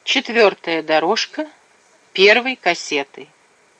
Четвертая дорожка первой кассеты.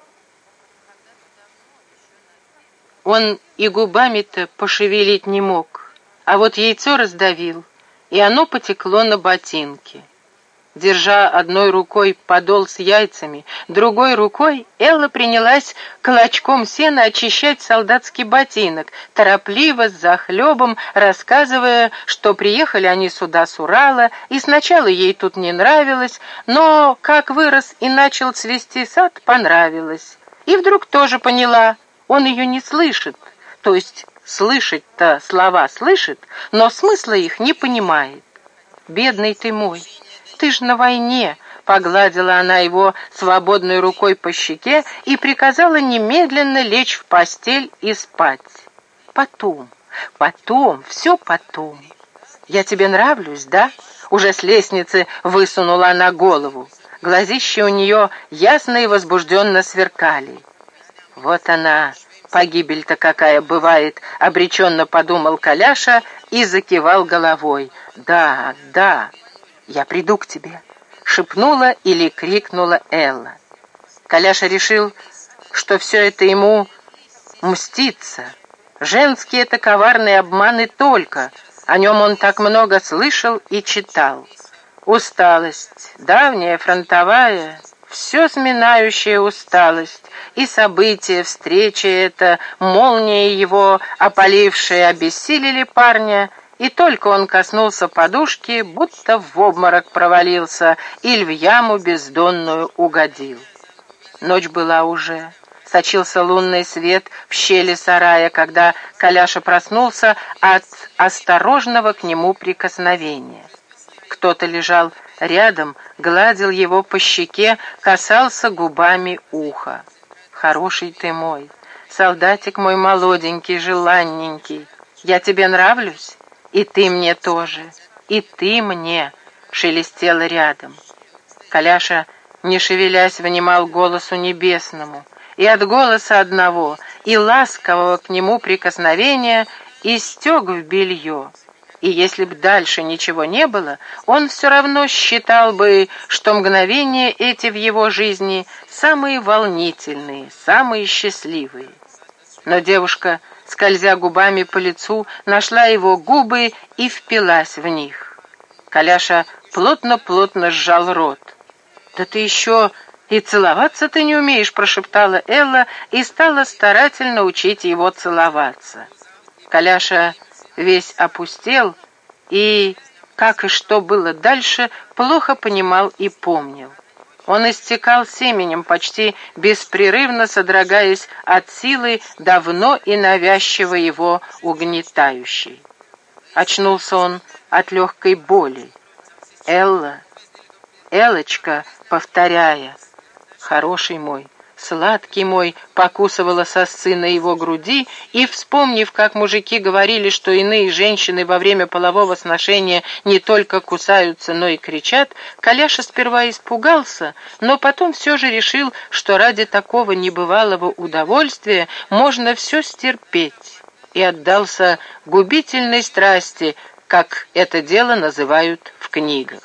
Он и губами-то пошевелить не мог, а вот яйцо раздавил, и оно потекло на ботинки. Держа одной рукой подол с яйцами, другой рукой Элла принялась клочком сена очищать солдатский ботинок, торопливо, с захлебом, рассказывая, что приехали они сюда с Урала, и сначала ей тут не нравилось, но как вырос и начал цвести сад, понравилось. И вдруг тоже поняла, он ее не слышит, то есть слышать-то слова слышит, но смысла их не понимает. «Бедный ты мой! Ты ж на войне!» — погладила она его свободной рукой по щеке и приказала немедленно лечь в постель и спать. «Потом, все потом. Я тебе нравлюсь, да?» Уже с лестницы высунула она голову. Глазища у нее ясно и возбужденно сверкали. «Вот она, погибель-то какая бывает!» — обреченно подумал Коляша и закивал головой. «Да, да, я приду к тебе», — шепнула или крикнула Элла. Коляша решил, что все это ему мстится. Женские это коварные обманы только. О нем он так много слышал и читал. Усталость, давняя, фронтовая, все сминающая усталость, и события, встречи эта, молния его, опалившие, обессилили парня, и только он коснулся подушки, будто в обморок провалился или в яму бездонную угодил. Ночь была уже. Сочился лунный свет в щели сарая, когда Коляша проснулся от осторожного к нему прикосновения. Кто-то лежал рядом, гладил его по щеке, касался губами уха. «Хороший ты мой, солдатик мой молоденький, желанненький, я тебе нравлюсь? И ты мне тоже, и ты мне», — шелестело рядом. Коляша, не шевелясь, внимал голосу небесному, и от голоса одного и ласкового к нему прикосновения истек в белье. И если б дальше ничего не было, он все равно считал бы, что мгновения эти в его жизни самые волнительные, самые счастливые. Но девушка, скользя губами по лицу, нашла его губы и впилась в них. Коляша плотно-плотно сжал рот. «Да ты еще и целоваться ты не умеешь», — прошептала Элла и стала старательно учить его целоваться. Коляша весь опустел и, как и что было дальше, плохо понимал и помнил. Он истекал семенем, почти беспрерывно содрогаясь от силы, давно и навязчиво его угнетающей. Очнулся он от легкой боли. «Элла, Эллочка», повторяя, «хороший мой, сладкий мой», покусывала сосцы на его груди, и, вспомнив, как мужики говорили, что иные женщины во время полового сношения не только кусаются, но и кричат, Коляша сперва испугался, но потом все же решил, что ради такого небывалого удовольствия можно все стерпеть, и отдался губительной страсти, как это дело называют в книгах.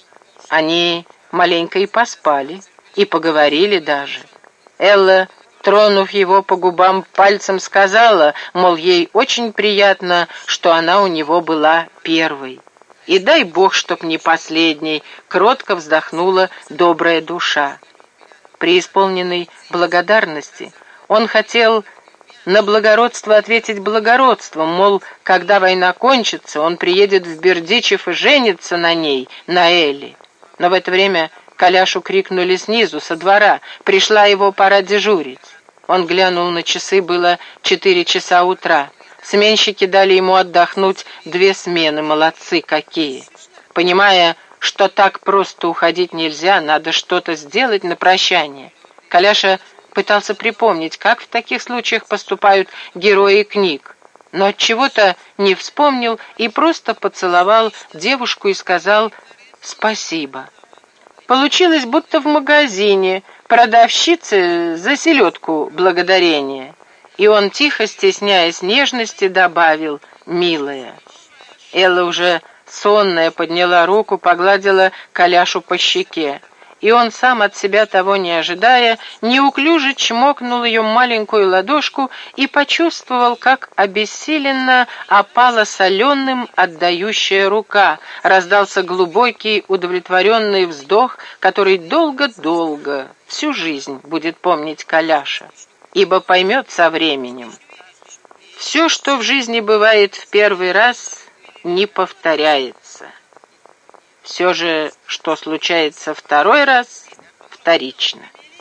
Они маленько и поспали, и поговорили даже. Элла, тронув его по губам пальцем, сказала, мол, ей очень приятно, что она у него была первой. И дай бог, чтоб не последней, кротко вздохнула добрая душа. Преисполненный благодарности, он хотел на благородство ответить благородством, мол, когда война кончится, он приедет в Бердичев и женится на ней, на Элле. Но в это время Коляшу крикнули снизу, со двора, пришла его пора дежурить. Он глянул на часы, было 4 часа утра. Сменщики дали ему отдохнуть 2 смены, молодцы какие. Понимая, что так просто уходить нельзя, надо что-то сделать на прощание, Коляша пытался припомнить, как в таких случаях поступают герои книг, но отчего-то не вспомнил и просто поцеловал девушку и сказал «спасибо». Получилось, будто в магазине, продавщице за селедку благодарение. И он, тихо стесняясь нежности, добавил «милая». Элла уже сонная, подняла руку, погладила Коляшу по щеке. И он, сам от себя того не ожидая, неуклюже чмокнул ее маленькую ладошку и почувствовал, как обессиленно опала соленым отдающая рука. Раздался глубокий удовлетворенный вздох, который долго-долго, всю жизнь будет помнить Коляша, ибо поймет со временем. Все, что в жизни бывает в первый раз, не повторяется. Все же, что случается второй раз, вторично.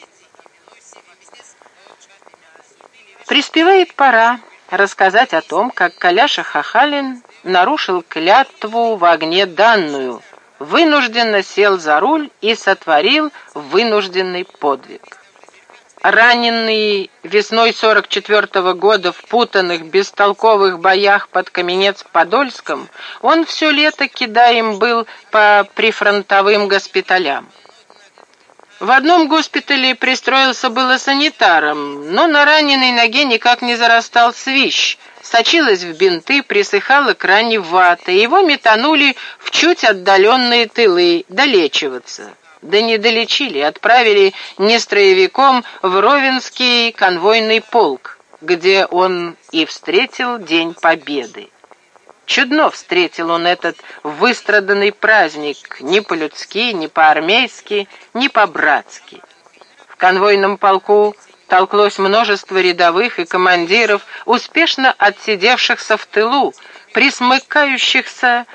Приспевает пора рассказать о том, как Коляша Хахалин нарушил клятву в огне данную, вынужденно сел за руль и сотворил вынужденный подвиг. Раненый весной 44-го года в путанных, бестолковых боях под Каменец-Подольском, он все лето кидаем был по прифронтовым госпиталям. В одном госпитале пристроился было санитаром, но на раненой ноге никак не зарастал свищ, сочилась в бинты, присыхала к ране вата, и его метанули в чуть отдаленные тылы долечиваться. Да не долечили, отправили нестроевиком в Ровенский конвойный полк, где он и встретил День Победы. Чудно встретил он этот выстраданный праздник, ни по-людски, ни по-армейски, ни по-братски. В конвойном полку толклось множество рядовых и командиров, успешно отсидевшихся в тылу, присмыкающихся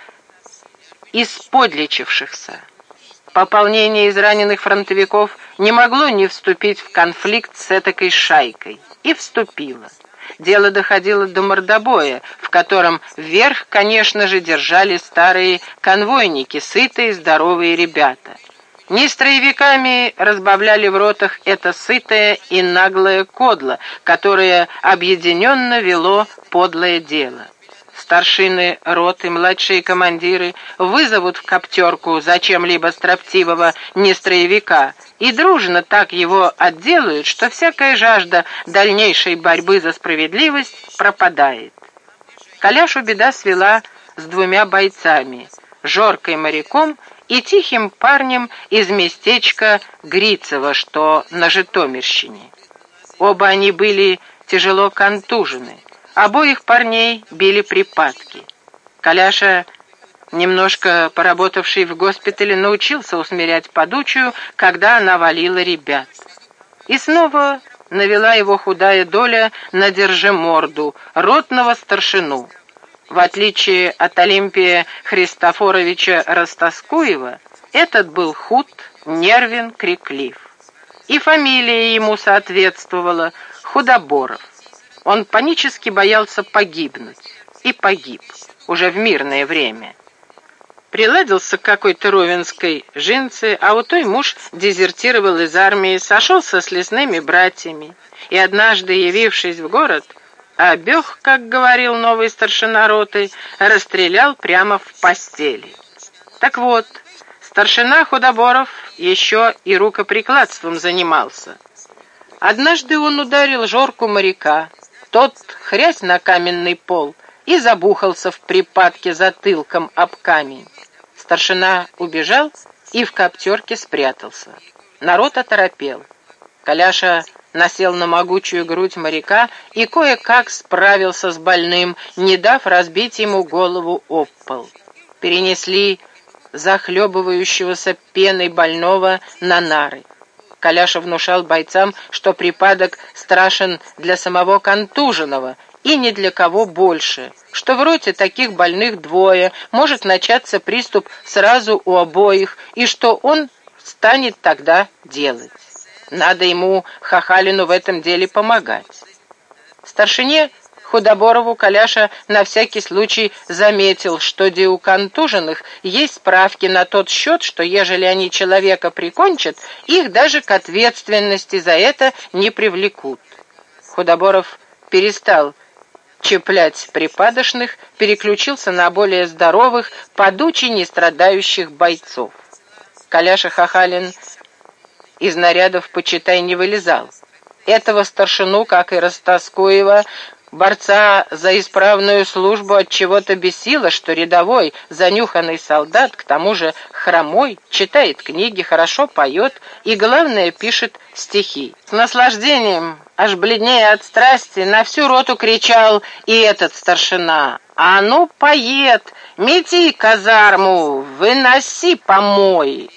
и сподлечившихся. Пополнение из раненых фронтовиков не могло не вступить в конфликт с этакой шайкой. И вступило. Дело доходило до мордобоя, в котором верх, конечно же, держали старые конвойники, сытые, здоровые ребята. Не строевиками разбавляли в ротах это сытое и наглое кодло, которое объединенно вело подлое дело. Старшины роты, младшие командиры вызовут в коптерку зачем-либо строптивого нестроевика и дружно так его отделают, что всякая жажда дальнейшей борьбы за справедливость пропадает. Коляшу беда свела с двумя бойцами, Жоркой моряком и тихим парнем из местечка Грицево, что на Житомирщине. Оба они были тяжело контужены. Обоих парней били припадки. Коляша, немножко поработавший в госпитале, научился усмирять подучую, когда она валила ребят. И снова навела его худая доля на держиморду, ротного старшину. В отличие от Олимпия Христофоровича Растаскуева, этот был худ, нервен, криклив. И фамилия ему соответствовала — Худоборов. Он панически боялся погибнуть. И погиб, уже в мирное время. Приладился к какой-то ровенской жинце, а у той муж дезертировал из армии, сошелся с лесными братьями. И однажды, явившись в город, обех, как говорил новый старшина роты, расстрелял прямо в постели. Так вот, старшина Худоборов еще и рукоприкладством занимался. Однажды он ударил Жорку моряка. Тот хрясь на каменный пол и забухался в припадке затылком об камень. Старшина убежал и в коптерке спрятался. Народ оторопел. Коляша насел на могучую грудь моряка и кое-как справился с больным, не дав разбить ему голову об пол. Перенесли захлебывающегося пеной больного на нары. Коляша внушал бойцам, что припадок страшен для самого контуженного и ни для кого больше, что в роте таких больных двое, может начаться приступ сразу у обоих, и что он станет тогда делать. Надо ему, Хахалину, в этом деле помогать. Старшине Худоборову Коляша на всякий случай заметил, что где у контуженных есть справки на тот счет, что ежели они человека прикончат, их даже к ответственности за это не привлекут. Худоборов перестал чеплять припадочных, переключился на более здоровых, подучий не страдающих бойцов. Коляша Хахалин из нарядов, почитай, не вылезал. Этого старшину, как и Растаскуева, Борца за исправную службу от чего-то бесило, что рядовой, занюханный солдат, к тому же хромой, читает книги, хорошо поет и, главное, пишет стихи. С наслаждением, аж бледнее от страсти, на всю роту кричал и этот старшина: «А ну, поэт, мети казарму, выноси помой!»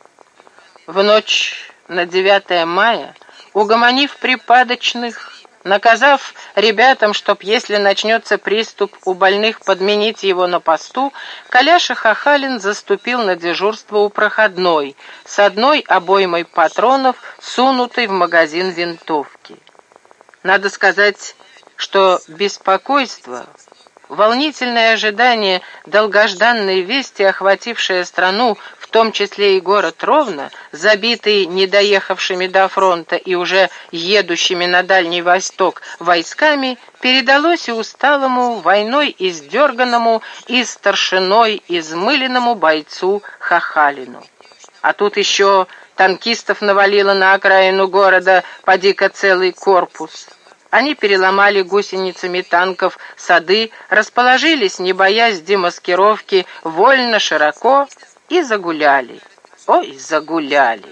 В ночь на 9 мая, угомонив припадочных, наказав ребятам, чтоб, если начнется приступ у больных, подменить его на посту, Коляша Хахалин заступил на дежурство у проходной с одной обоймой патронов, сунутой в магазин винтовки. Надо сказать, что беспокойство, волнительное ожидание долгожданной вести, охватившее страну, в том числе и город Ровно, забитый недоехавшими до фронта и уже едущими на Дальний Восток войсками, передалось и усталому, войной издерганному и старшиной измыленному бойцу Хахалину. А тут еще танкистов навалило на окраину города поди-ка целый корпус. Они переломали гусеницами танков сады, расположились, не боясь демаскировки, вольно, широко и загуляли. Ой, загуляли.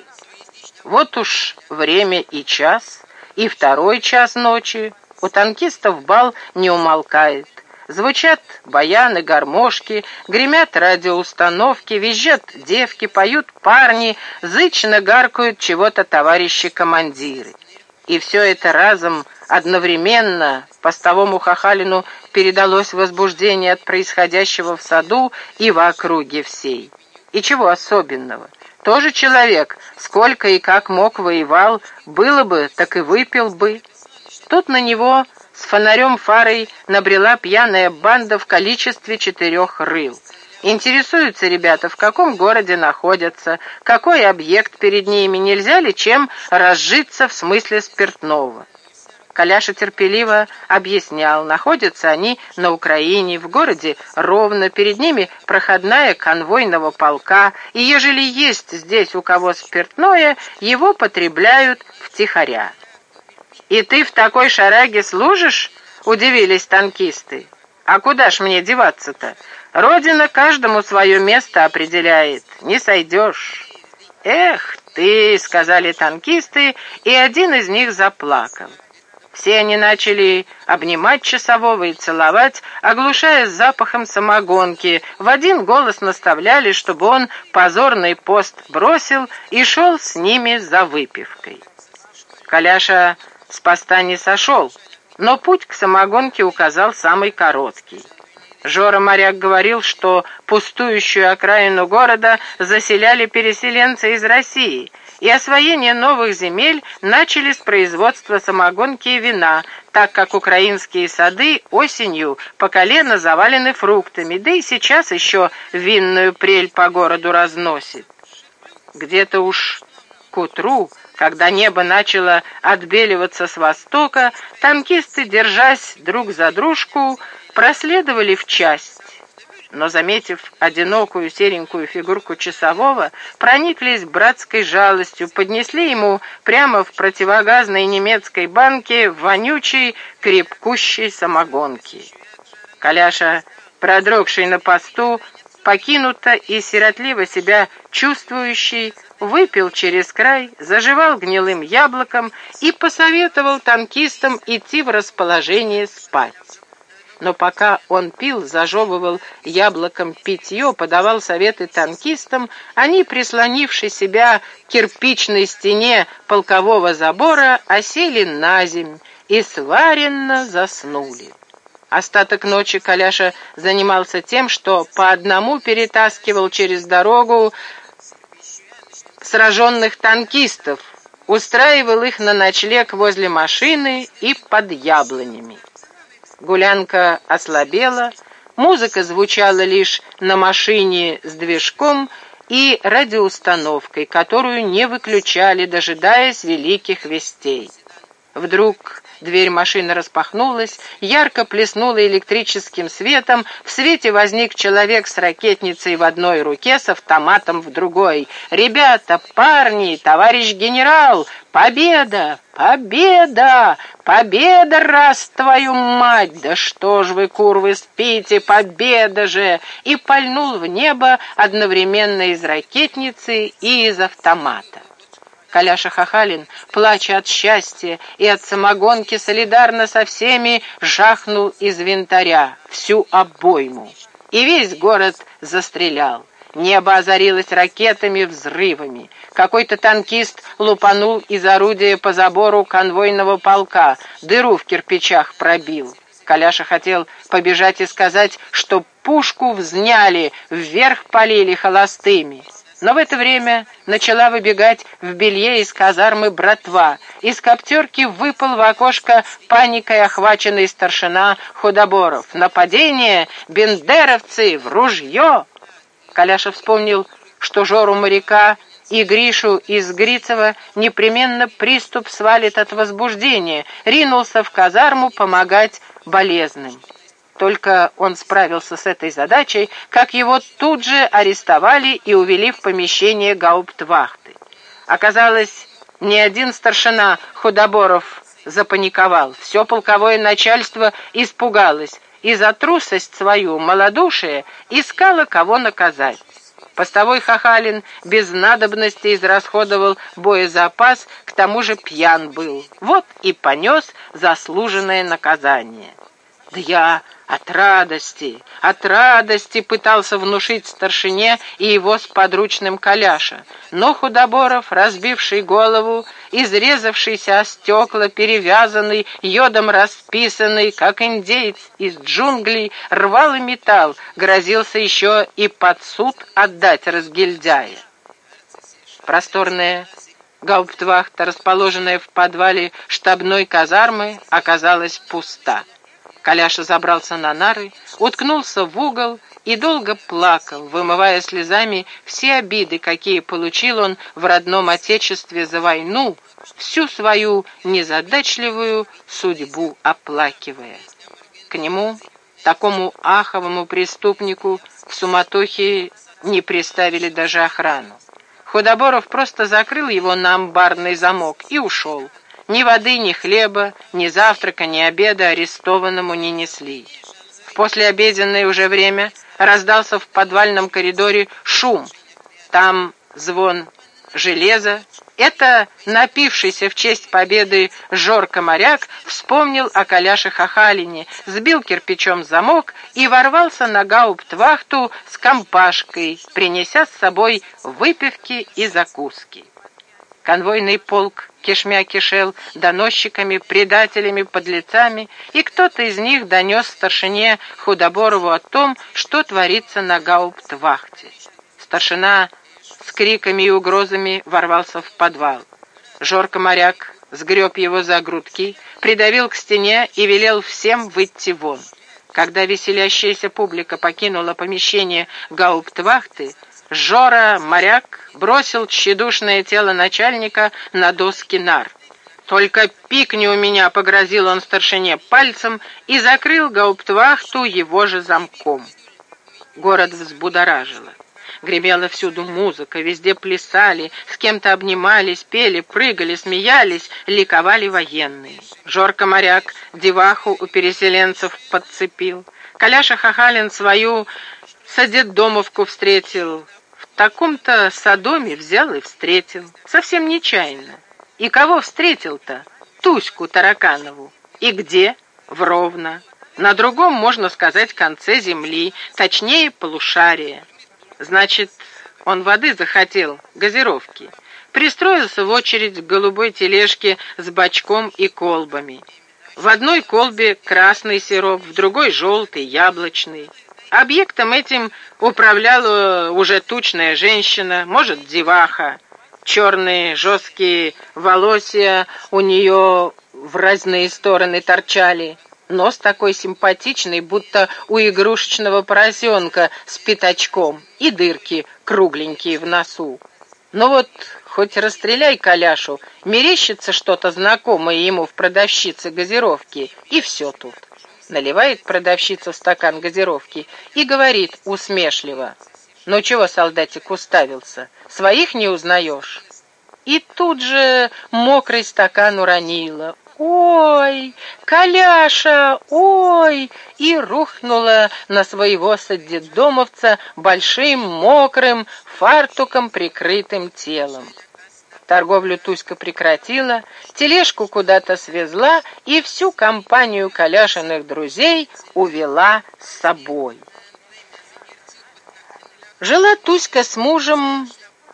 Вот уж время и час, и 2 час ночи. У танкистов бал не умолкает. Звучат баяны, гармошки, гремят радиоустановки, визжат девки, поют парни, зычно гаркают чего-то товарищи-командиры. И все это разом, одновременно, постовому Хахалину передалось возбуждение от происходящего в саду и в округе всей. И чего особенного? Тоже человек, сколько и как мог воевал, было бы, так и выпил бы. Тут на него с фонарем-фарой набрела пьяная банда в количестве 4 рыл. Интересуются ребята, в каком городе находятся, какой объект перед ними, нельзя ли чем разжиться в смысле спиртного. Коляша терпеливо объяснял, находятся они на Украине, в городе Ровно, перед ними проходная конвойного полка, и ежели есть здесь у кого спиртное, его потребляют втихаря. «И ты в такой шараге служишь?» — удивились танкисты. «А куда ж мне деваться-то? Родина каждому свое место определяет, не сойдешь». «Эх ты!» — сказали танкисты, и один из них заплакал. Все они начали обнимать часового и целовать, оглушая запахом самогонки. В один голос наставляли, чтобы он позорный пост бросил и шел с ними за выпивкой. Коляша с поста не сошел, но путь к самогонке указал самый короткий. Жора-моряк говорил, что пустующую окраину города заселяли переселенцы из России, и освоение новых земель начали с производства самогонки и вина, так как украинские сады осенью по колено завалены фруктами, да и сейчас еще винную прель по городу разносит. Где-то уж к утру, когда небо начало отбеливаться с востока, танкисты, держась друг за дружку, проследовали в часть, но, заметив одинокую серенькую фигурку часового, прониклись братской жалостью, поднесли ему прямо в противогазной немецкой банке вонючей, крепкущей самогонки. Коляша, продрогший на посту, покинуто и сиротливо себя чувствующий, выпил через край, заживал гнилым яблоком и посоветовал танкистам идти в расположение спать. Но пока он пил, зажевывал яблоком питье, подавал советы танкистам, они, прислонивши себя к кирпичной стене полкового забора, осели наземь и сваренно заснули. Остаток ночи Коляша занимался тем, что по одному перетаскивал через дорогу сраженных танкистов, устраивал их на ночлег возле машины и под яблонями. Гулянка ослабела, музыка звучала лишь на машине с движком и радиоустановкой, которую не выключали, дожидаясь великих вестей. Вдруг Дверь машины распахнулась, ярко плеснула электрическим светом, в свете возник человек с ракетницей в одной руке, с автоматом в другой. «Ребята, парни, товарищ генерал! Победа! Победа! Победа, раз твою мать! Да что ж вы, курвы, спите? Победа же!» И пальнул в небо одновременно из ракетницы и из автомата. Коляша Хахалин, плача от счастья и от самогонки, солидарно со всеми жахнул из винтаря всю обойму. И весь город застрелял. Небо озарилось ракетами, взрывами. Какой-то танкист лупанул из орудия по забору конвойного полка, дыру в кирпичах пробил. Коляша хотел побежать и сказать, что пушку взняли, вверх полили холостыми. Но в это время начала выбегать в белье из казармы братва. Из коптерки выпал в окошко паникой охваченный старшина Худоборов. «Нападение! Бендеровцы! В ружье!» Коляша вспомнил, что Жору моряка и Гришу из Грицева непременно приступ свалит от возбуждения, ринулся в казарму помогать болезным. Только он справился с этой задачей, как его тут же арестовали и увели в помещение гауптвахты. Оказалось, ни один старшина Худоборов запаниковал, все полковое начальство испугалось и за трусость свою, малодушие, искало кого наказать. Постовой Хахалин без надобности израсходовал боезапас, к тому же пьян был. Вот и понес заслуженное наказание. «Да я от радости пытался внушить старшине и его сподручным Коляша. Но Худоборов, разбивший голову, изрезавшийся о стекла, перевязанный, йодом расписанный, как индеец из джунглей, рвал и металл, грозился еще и под суд отдать разгильдяя. Просторная гауптвахта, расположенная в подвале штабной казармы, оказалась пуста. Коляша забрался на нары, уткнулся в угол и долго плакал, вымывая слезами все обиды, какие получил он в родном отечестве за войну, всю свою незадачливую судьбу оплакивая. К нему, такому аховому преступнику, в суматохе не приставили даже охрану. Худоборов просто закрыл его на амбарный замок и ушел. Ни воды, ни хлеба, ни завтрака, ни обеда арестованному не несли. В послеобеденное уже время раздался в подвальном коридоре шум. Там звон железа. Это напившийся в честь победы Жорко-моряк вспомнил о Коляше Хахалине, сбил кирпичом замок и ворвался на гауптвахту с компашкой, принеся с собой выпивки и закуски. Конвойный полк кишмя кишел доносчиками, предателями, подлецами, и кто-то из них донес старшине Худоборову о том, что творится на гауптвахте. Старшина с криками и угрозами ворвался в подвал. Жорко-моряк сгреб его за грудки, придавил к стене и велел всем выйти вон. Когда веселящаяся публика покинула помещение гауптвахты, Жора-моряк бросил тщедушное тело начальника на доски нар. «Только пикни у меня!» — погрозил он старшине пальцем и закрыл гауптвахту его же замком. Город взбудоражило. Гремела всюду музыка, везде плясали, с кем-то обнимались, пели, прыгали, смеялись, ликовали военные. Жорко-моряк деваху у переселенцев подцепил. Коляша Хахалин свою садетдомовку встретил. В таком-то содоме взял и встретил. Совсем нечаянно. И кого встретил-то? Туську Тараканову. И где? В Ровно. На другом, можно сказать, конце земли, точнее, полушария. Значит, он воды захотел, газировки. Пристроился в очередь к голубой тележке с бачком и колбами. В одной колбе красный сироп, в другой желтый, яблочный. Объектом этим управляла уже тучная женщина, может, деваха. Черные жесткие волосья у нее в разные стороны торчали. Нос такой симпатичный, будто у игрушечного поросенка с пятачком, и дырки кругленькие в носу. Ну вот, хоть расстреляй Коляшу, мерещится что-то знакомое ему в продавщице газировки, и все тут. Наливает продавщица в стакан газировки и говорит усмешливо: «Ну чего, солдатик, уставился? Своих не узнаешь?» И тут же мокрый стакан уронила. «Ой, Коляша, ой!» И рухнула на своего саддедомовца большим, мокрым, фартуком прикрытым телом. Торговлю Туська прекратила, тележку куда-то свезла и всю компанию Коляшиных друзей увела с собой. Жила Туська с мужем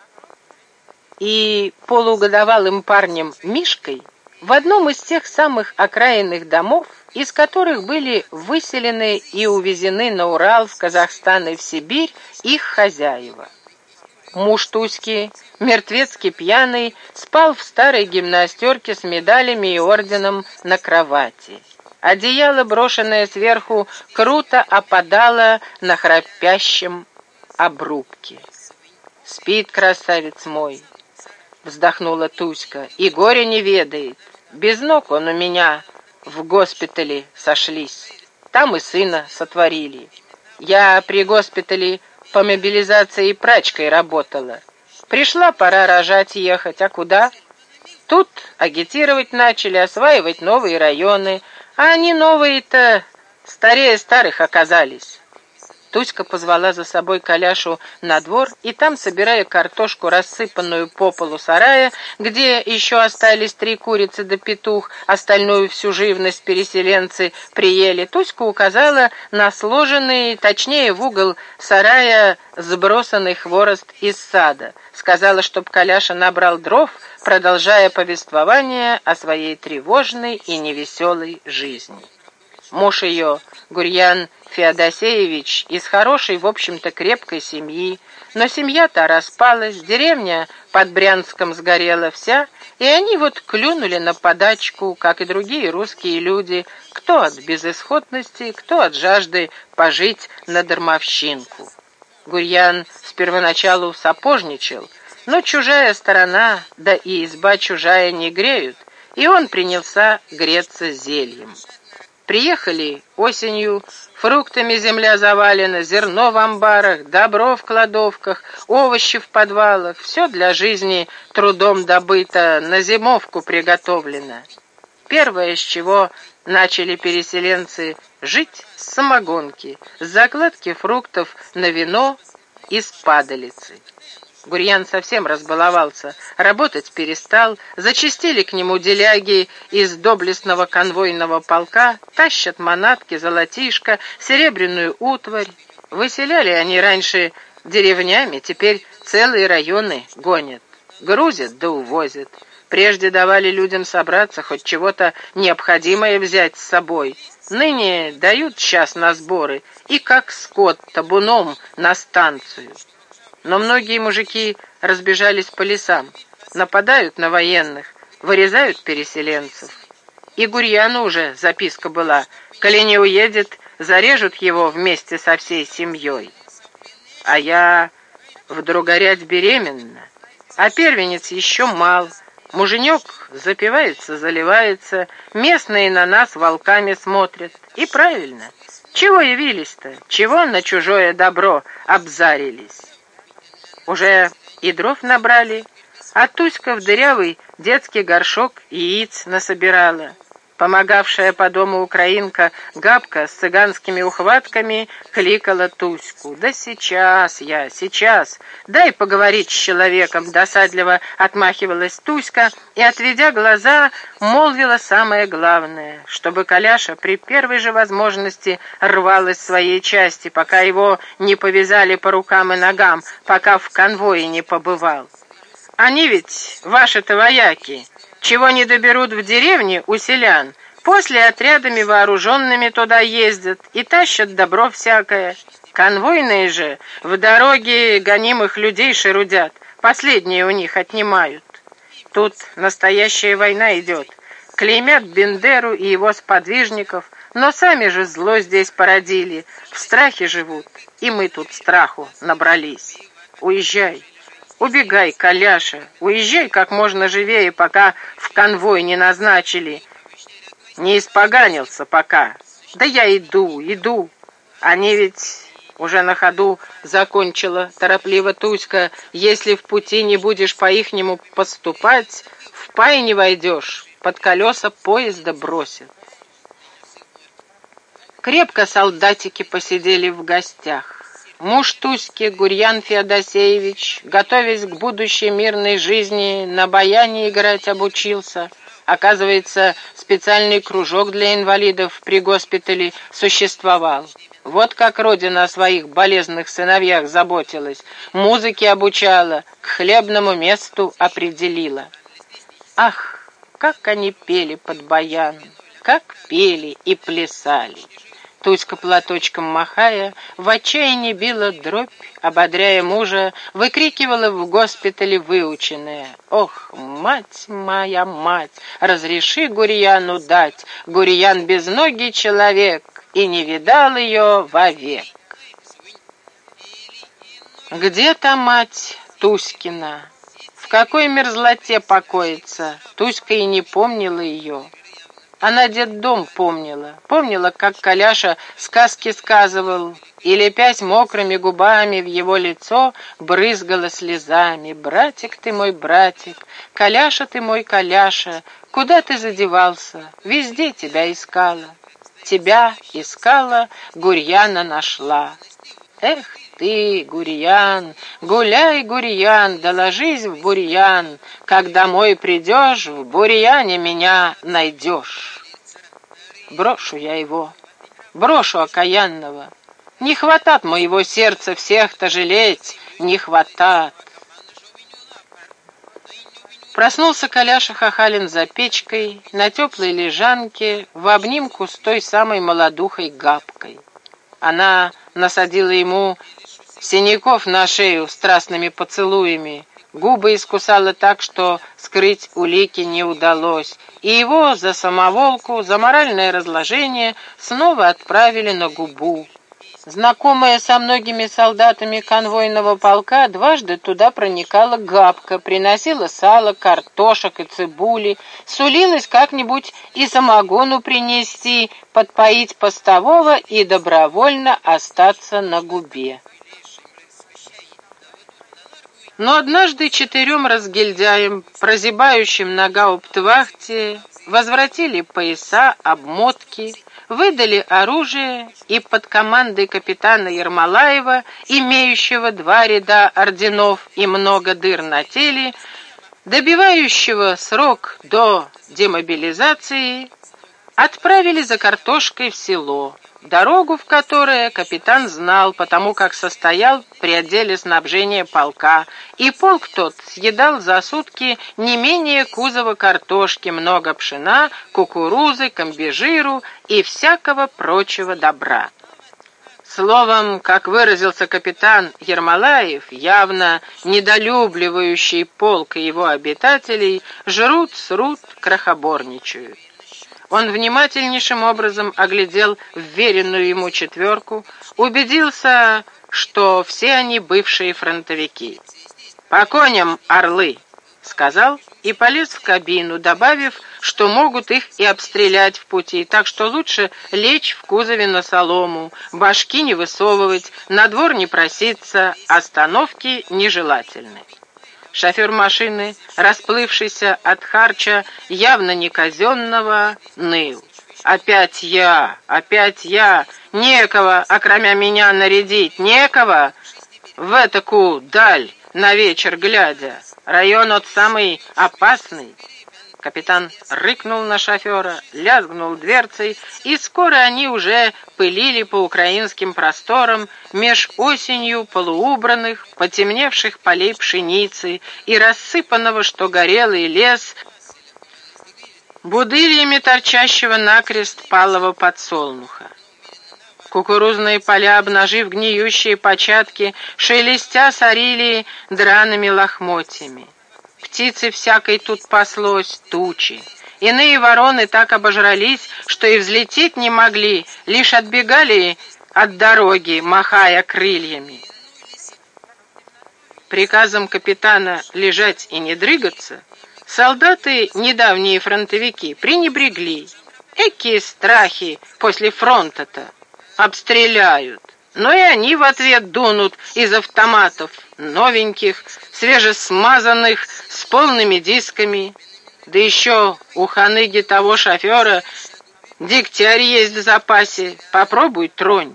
и полугодовалым парнем Мишкой в одном из тех самых окраинных домов, из которых были выселены и увезены на Урал, в Казахстан и в Сибирь их хозяева. Муж Туськи, мертвецки пьяный, спал в старой гимнастерке с медалями и орденом на кровати. Одеяло, брошенное сверху, круто опадало на храпящем обрубке. «Спит красавец мой», — вздохнула Туська, — «и горя не ведает. Без ног он у меня в госпитале сошлись. Там и сына сотворили. Я при госпитале по мобилизации прачкой работала. Пришла пора рожать ехать, а куда? Тут агитировать начали, осваивать новые районы, а они новые-то старее старых оказались». Туська позвала за собой Коляшу на двор, и там, собирая картошку, рассыпанную по полу сарая, где еще остались 3 курицы да петух, остальную всю живность переселенцы приели, Туська указала на сложенный, точнее в угол сарая, сбросанный хворост из сада. Сказала, чтоб Коляша набрал дров, продолжая повествование о своей тревожной и невеселой жизни. Муж ее, Гурьян Феодосеевич, из хорошей, в общем-то, крепкой семьи, но семья-то распалась, деревня под Брянском сгорела вся, и они вот клюнули на подачку, как и другие русские люди, кто от безысходности, кто от жажды пожить на дармовщинку. Гурьян с первоначалу сапожничал, но чужая сторона, да и изба чужая не греют, и он принялся греться зельем. Приехали осенью, фруктами земля завалена, зерно в амбарах, добро в кладовках, овощи в подвалах, все для жизни трудом добыто, на зимовку приготовлено. Первое, с чего начали переселенцы жить, с самогонки, с закладки фруктов на вино из падалицы. Гурьян совсем разбаловался, работать перестал, зачастили к нему деляги из доблестного конвойного полка, тащат манатки, золотишко, серебряную утварь. Выселяли они раньше деревнями, теперь целые районы гонят, грузят да увозят. Прежде давали людям собраться, хоть чего-то необходимое взять с собой. Ныне дают час на сборы и как скот табуном на станцию. Но многие мужики разбежались по лесам, нападают на военных, вырезают переселенцев. И Гурьяну уже записка была: коли не уедет, зарежут его вместе со всей семьей. А я вдруг горять беременна, а первенец еще мал. Муженек запивается, заливается, местные на нас волками смотрят. И правильно, чего явились-то, чего на чужое добро обзарились? Уже и дров набрали, а Туська в дырявый детский горшок яиц насобирала. Помогавшая по дому украинка Габка с цыганскими ухватками кликала Туську: «Да сейчас я, сейчас, дай поговорить с человеком», досадливо отмахивалась Туська и, отведя глаза, молвила самое главное, чтобы Коляша при первой же возможности рвал из своей части, пока его не повязали по рукам и ногам, пока в конвое не побывал. «Они ведь, ваши-то вояки, чего не доберут в деревне у селян, после отрядами вооруженными туда ездят и тащат добро всякое. Конвойные же в дороге гонимых людей шерудят, последние у них отнимают. Тут настоящая война идет, клеймят Бендеру и его сподвижников, но сами же зло здесь породили, в страхе живут, и мы тут страху набрались. Уезжай, Убегай, Коляша, уезжай как можно живее, пока в конвой не назначили. Не испоганился пока. Да я иду. Они ведь уже на ходу закончила торопливо Туська. Если в пути не будешь по-ихнему поступать, в пай не войдешь, под колеса поезда бросят. Крепко солдатики посидели в гостях. Муж Туськи, Гурьян Феодосеевич, готовясь к будущей мирной жизни, на баяне играть обучился. Оказывается, специальный кружок для инвалидов при госпитале существовал. Вот как родина о своих болезных сыновьях заботилась, музыке обучала, к хлебному месту определила. Ах, как они пели под баян, как пели и плясали! Туська, платочком махая, в отчаянии била дробь, ободряя мужа, выкрикивала в госпитале выученное: «Ох, мать моя, мать, разреши Гурьяну дать, Гурьян безногий человек, и не видал ее вовек». Где та мать Туськина? В какой мерзлоте покоится? Туська и не помнила ее. Она детдом помнила, как Коляша сказки сказывал, и, лепясь мокрыми губами в его лицо, брызгала слезами. «Братик ты мой, братик, Коляша ты мой, Коляша, куда ты задевался? Везде тебя искала. Тебя искала, Гурьяна нашла. Эх ты, Гурьян, гуляй, Гурьян, да ложись в бурьян, как домой придешь, в бурьяне меня найдешь». Брошу я его, брошу окаянного. Не хватат моего сердца всех-то жалеть, не хватат. Проснулся Коляша Хахалин за печкой, на теплой лежанке, в обнимку с той самой молодухой Габкой. Она насадила ему синяков на шею страстными поцелуями, губы искусала так, что скрыть улики не удалось, и его за самоволку, за моральное разложение снова отправили на губу. Знакомая со многими солдатами конвойного полка, дважды туда проникала Габка, приносила сало, картошек и цибули, сулилась как-нибудь и самогону принести, подпоить постового и добровольно остаться на губе. Но однажды 4 разгильдяям, прозябающим на гауптвахте, возвратили пояса, обмотки, выдали оружие и под командой капитана Ермолаева, имеющего 2 ряда орденов и много дыр на теле, добивающего срок до демобилизации, отправили за картошкой в село, дорогу в которое капитан знал, потому как состоял при отделе снабжения полка, и полк тот съедал за сутки не менее кузова картошки, много пшена, кукурузы, комбижиру и всякого прочего добра. Словом, как выразился капитан Ермолаев, явно недолюбливающий полк и его обитателей, жрут, срут, крохоборничают. Он внимательнейшим образом оглядел вверенную ему 4, убедился, что все они бывшие фронтовики. «По коням, орлы!» — сказал и полез в кабину, добавив, что могут их и обстрелять в пути, так что лучше лечь в кузове на солому, башки не высовывать, на двор не проситься, остановки нежелательны. Шофер машины, расплывшийся от харча, явно не казенного, ныл. «Опять я! Некого, окромя меня, нарядить! Некого! В этаку даль, на вечер глядя! Район от самый опасный!» Капитан рыкнул на шофера, лязгнул дверцей, и скоро они уже пылили по украинским просторам меж осенью полуубранных, потемневших полей пшеницы и рассыпанного, что горелый лес, будыльями торчащего накрест палого подсолнуха. Кукурузные поля, обнажив гниющие початки, шелестя сорили драными лохмотьями. Птицы всякой тут паслось тучи. Иные вороны так обожрались, что и взлететь не могли, лишь отбегали от дороги, махая крыльями. приказом капитана лежать и не дрыгаться, солдаты, недавние фронтовики, пренебрегли. Экие страхи после фронта-то, обстреляют. Но и они в ответ дунут из автоматов, новеньких, свежесмазанных, с полными дисками. Да еще у ханыги того шофера дегтярь есть в запасе, попробуй тронь.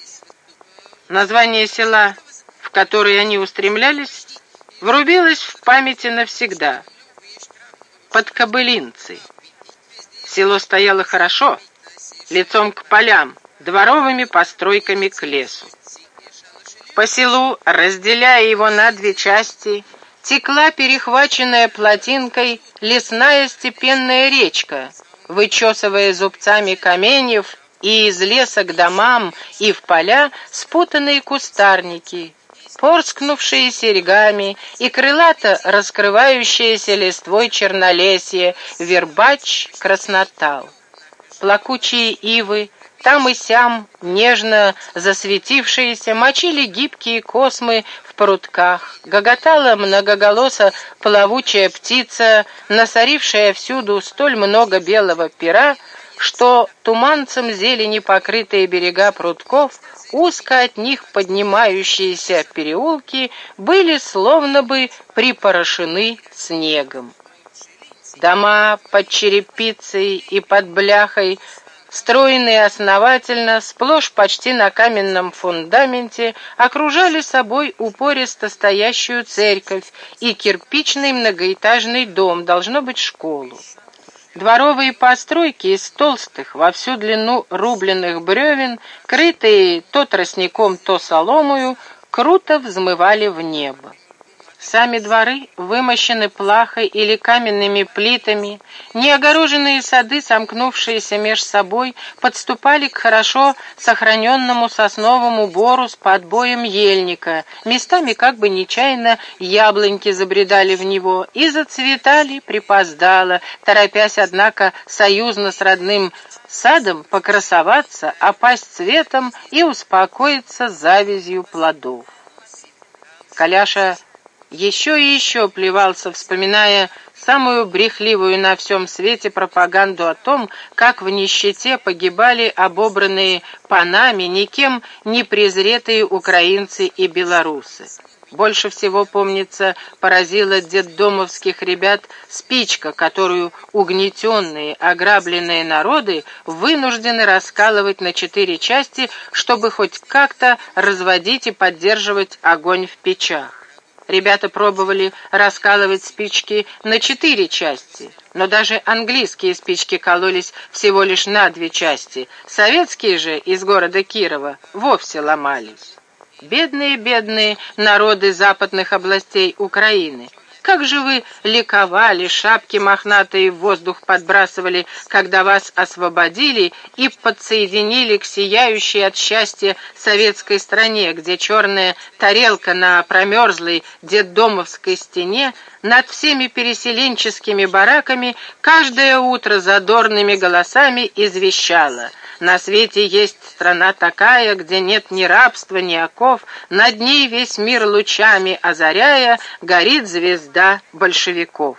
Название села, в которое они устремлялись, врубилось в памяти навсегда. Подкобылинцы. Село стояло хорошо, лицом к полям, дворовыми постройками к лесу. По селу, разделяя его на две части, текла перехваченная плотинкой лесная степенная речка, вычесывая зубцами каменьев и из леса к домам и в поля спутанные кустарники, порскнувшие серьгами и крылато раскрывающиеся листвой чернолесье, вербач, краснотал. Плакучие ивы, там и сям, нежно засветившиеся, мочили гибкие космы в прутках. Гоготала многоголосо плавучая птица, насорившая всюду столь много белого пера, что туманцем зелени покрытые берега прутков, узко от них поднимающиеся переулки, были словно бы припорошены снегом. Дома под черепицей и под бляхой, стройные основательно, сплошь почти на каменном фундаменте, окружали собой упористо стоящую церковь и кирпичный многоэтажный дом, должно быть, школу. Дворовые постройки из толстых, во всю длину рубленных бревен, крытые то тростником, то соломою, круто взмывали в небо. Сами дворы вымощены плахой или каменными плитами, неогороженные сады, сомкнувшиеся меж собой, подступали к хорошо сохраненному сосновому бору с подбоем ельника, местами как бы нечаянно яблоньки забредали в него и зацветали припоздало, торопясь, однако, союзно с родным садом покрасоваться, опасть цветом и успокоиться завязью плодов. Коляша еще и еще плевался, вспоминая самую брехливую на всем свете пропаганду о том, как в нищете погибали обобранные панами, никем не презретые украинцы и белорусы. Больше всего, помнится, поразила детдомовских ребят спичка, которую угнетенные, ограбленные народы вынуждены раскалывать на 4 части, чтобы хоть как-то разводить и поддерживать огонь в печах. Ребята пробовали раскалывать спички на 4 части, но даже английские спички кололись всего лишь на 2 части, советские же из города Кирова вовсе ломались. Бедные народы западных областей Украины! Как же вы ликовали, шапки мохнатые в воздух подбрасывали, когда вас освободили и подсоединили к сияющей от счастья советской стране, где черная тарелка на промерзлой детдомовской стене над всеми переселенческими бараками каждое утро задорными голосами извещала: на свете есть страна такая, где нет ни рабства, ни оков, над ней весь мир лучами озаряя, горит звезда большевиков.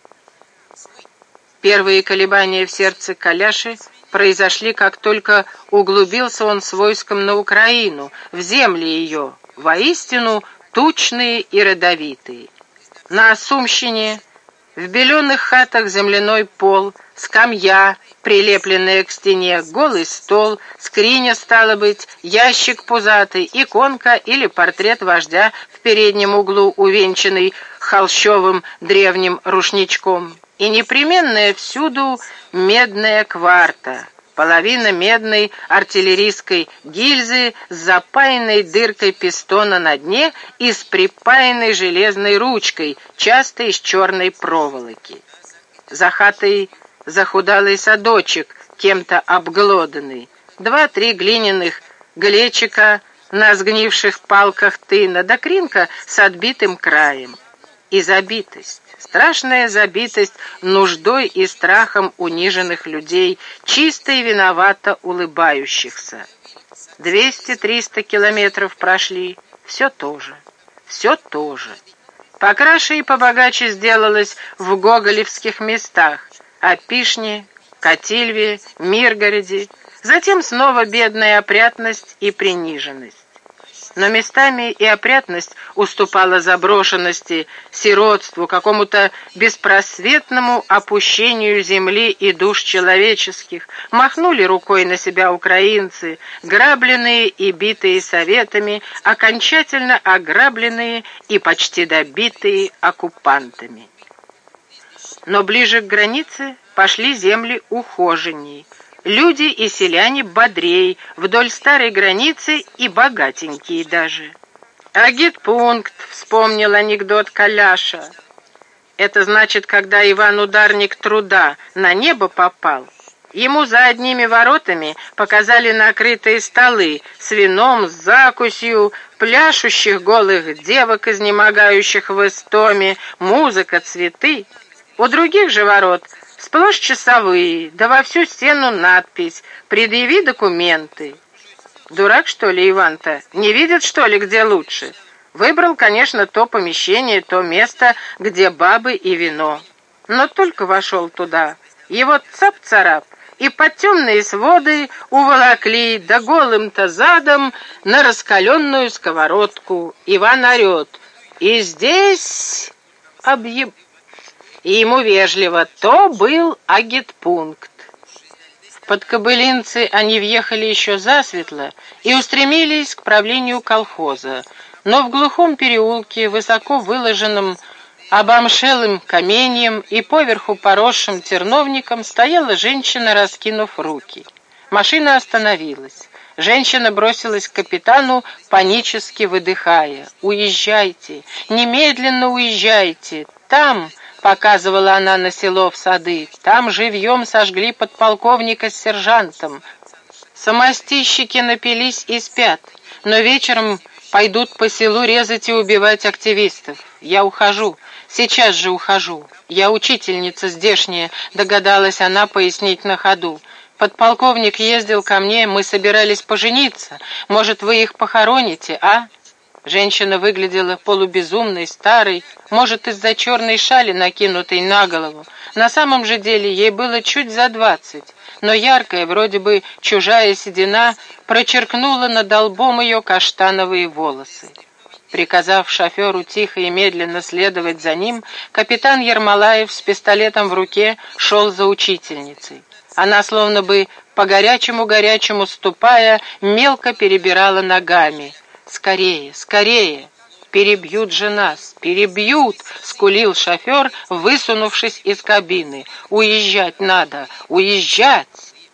Первые колебания в сердце Коляши произошли, как только углубился он с войском на Украину, в земли ее, воистину тучные и родовитые. На Осумщине, в беленых хатах земляной пол, скамья, прилепленная к стене, голый стол, скриня, стало быть, ящик пузатый, иконка или портрет вождя в переднем углу, увенчанный холщовым древним рушничком, и непременная всюду медная кварта, половина медной артиллерийской гильзы с запаянной дыркой пистона на дне и с припаянной железной ручкой, часто из черной проволоки. За хатой захудалый садочек, кем-то обглоданный, 2-3 глиняных глечика на сгнивших палках тына, да кринка с отбитым краем. И забитость, страшная забитость нуждой и страхом униженных людей, чисто и виновато улыбающихся. 200-300 километров прошли, все то же. все то же. Покраше и побогаче сделалось в гоголевских местах: Опишне, Котельве, Миргороде. Затем снова бедная опрятность и приниженность. Но местами и опрятность уступала заброшенности, сиротству, какому-то беспросветному опущению земли и душ человеческих. Махнули рукой на себя украинцы, грабленные и битые советами, окончательно ограбленные и почти добитые оккупантами. Но ближе к границе пошли земли ухоженней. Люди и селяне бодрей, вдоль старой границы и богатенькие даже. «Агитпункт», — вспомнил анекдот Коляша. Это значит, когда Иван-ударник труда на небо попал, ему за одними воротами показали накрытые столы с вином, с закусью, пляшущих голых девок, изнемогающих в истоме, музыка, цветы. У других же ворот сплошь часовые, да во всю стену надпись «Предъяви документы». Дурак, что ли, Иван-то? Не видит, что ли, где лучше? Выбрал, конечно, то помещение, то место, где бабы и вино. Но только вошел туда, его цап-царап, и под темные своды уволокли, да голым-то задом на раскаленную сковородку. Иван орет: «И здесь И ему вежливо: то был агитпункт. В Подкобылинцы они въехали еще засветло и устремились к правлению колхоза, но в глухом переулке, высоко выложенном обомшелым каменьем и поверху поросшим терновником, стояла женщина, раскинув руки. Машина остановилась. Женщина бросилась к капитану, панически выдыхая: «Уезжайте! Немедленно уезжайте! Там...» — показывала она на село в сады. «Там живьем сожгли подполковника с сержантом. Самостийщики напились и спят, но вечером пойдут по селу резать и убивать активистов. Я ухожу, сейчас же ухожу. Я учительница здешняя», — догадалась она пояснить на ходу. «Подполковник ездил ко мне, мы собирались пожениться. Может, вы их похороните, а?» Женщина выглядела полубезумной, старой, может, из-за черной шали, накинутой на голову. На самом же деле ей было чуть за 20, но яркая, вроде бы чужая седина прочеркнула над лбом ее каштановые волосы. Приказав шоферу тихо и медленно следовать за ним, капитан Ермолаев с пистолетом в руке шел за учительницей. Она, словно бы по горячему-горячему ступая, мелко перебирала ногами. «Скорее, скорее! Перебьют же нас! Перебьют!» — скулил шофер, высунувшись из кабины. «Уезжать надо! Уезжать!»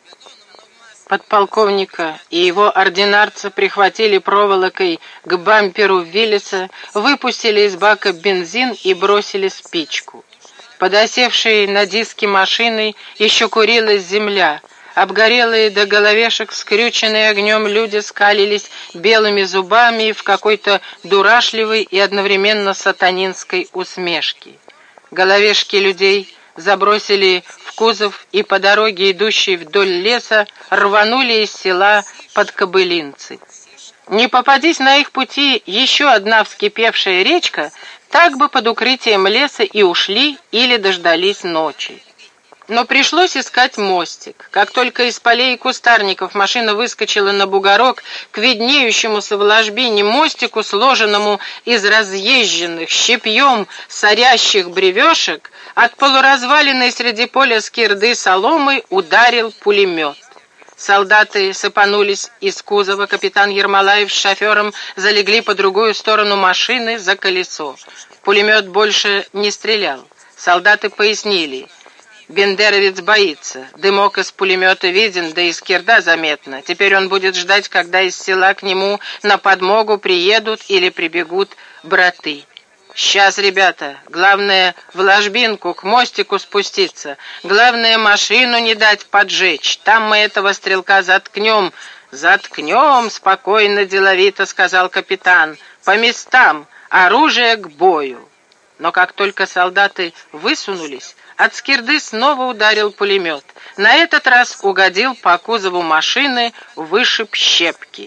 Подполковника и его ординарца прихватили проволокой к бамперу Виллиса, выпустили из бака бензин и бросили спичку. Под осевшей на диске машиной еще курилась земля. Обгорелые до головешек, скрюченные огнем люди скалились белыми зубами в какой-то дурашливой и одновременно сатанинской усмешке. Головешки людей забросили в кузов и по дороге, идущей вдоль леса, рванули из села Подкобылинцы. Не попадись на их пути еще одна вскипевшая речка, так бы под укрытием леса и ушли или дождались ночи. Но пришлось искать мостик. Как только из полей и кустарников машина выскочила на бугорок к виднеющемуся в ложбине мостику, сложенному из разъезженных щепьем сорящих бревешек, от полуразваленной среди поля скирды соломы ударил пулемет. Солдаты сыпанулись из кузова, капитан Ермолаев с шофером залегли по другую сторону машины за колесо. Пулемет больше не стрелял. Солдаты пояснили: «Бендеровец боится. Дымок из пулемета виден, да и скирда заметна. Теперь он будет ждать, когда из села к нему на подмогу приедут или прибегут браты. Сейчас, ребята, главное в ложбинку, к мостику спуститься. Главное машину не дать поджечь. Там мы этого стрелка заткнем». «Заткнем», — спокойно, деловито сказал капитан. «По местам, оружие к бою». Но как только солдаты высунулись, от скирды снова ударил пулемет. На этот раз угодил по кузову машины, вышиб щепки.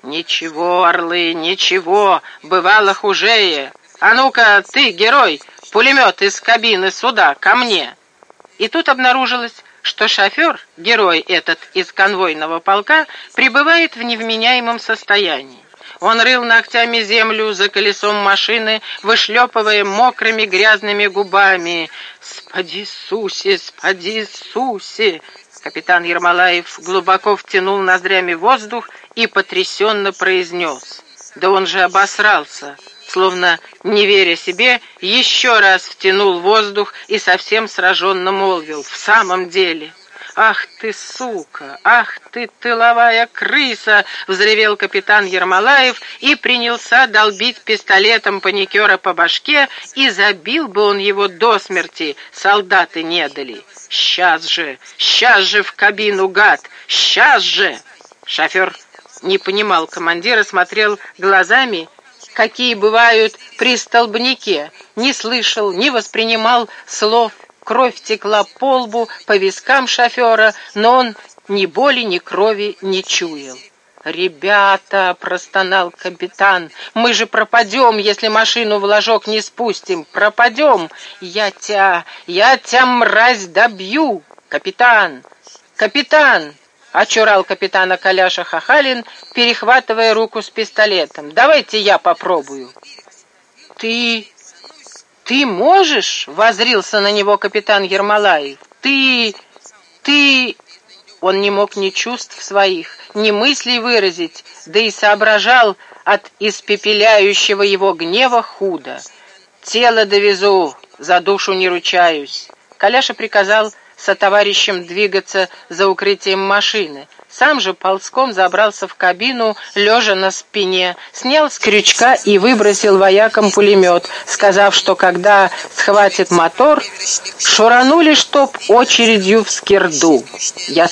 «Ничего, орлы, ничего, бывало хужее. А ну-ка, ты, герой, пулемет из кабины сюда, ко мне!» И тут обнаружилось, что шофер, герой этот из конвойного полка, пребывает в невменяемом состоянии. Он рыл ногтями землю за колесом машины, вышлепывая мокрыми грязными губами. «Спади, Суси, спади, Суси!» Капитан Ермолаев глубоко втянул ноздрями воздух и потрясенно произнес: «Да он же обосрался!» Словно не веря себе, еще раз втянул воздух и совсем сраженно молвил: «В самом деле!» «Ах ты, сука! Ах ты, тыловая крыса!» — взревел капитан Ермолаев и принялся долбить пистолетом паникера по башке, и забил бы он его до смерти, солдаты не дали. Сейчас же в кабину, гад! Сейчас же!» Шофер не понимал командира, смотрел глазами, какие бывают при столбнике, не слышал, не воспринимал слов. Кровь текла по лбу, по вискам шофера, но он ни боли, ни крови не чуял. «Ребята!» — простонал капитан. «Мы же пропадем, если машину в ложок не спустим! Пропадем! Я тебя, мразь, добью! Капитан! Капитан!» — очурал капитана Коляша Хахалин, перехватывая руку с пистолетом. «Давайте я попробую». «Ты можешь?» — воззрился на него капитан Ермолаев. «Ты...» Он не мог ни чувств своих, ни мыслей выразить, да и соображал от испепеляющего его гнева худо. «Тело довезу, за душу не ручаюсь». Коляша приказал сотоварищам двигаться за укрытием машины. Сам же ползком забрался в кабину, лежа на спине, снял с крючка и выбросил воякам пулемет, сказав, что когда схватит мотор, шуранули, чтоб очередью в скирду. «Я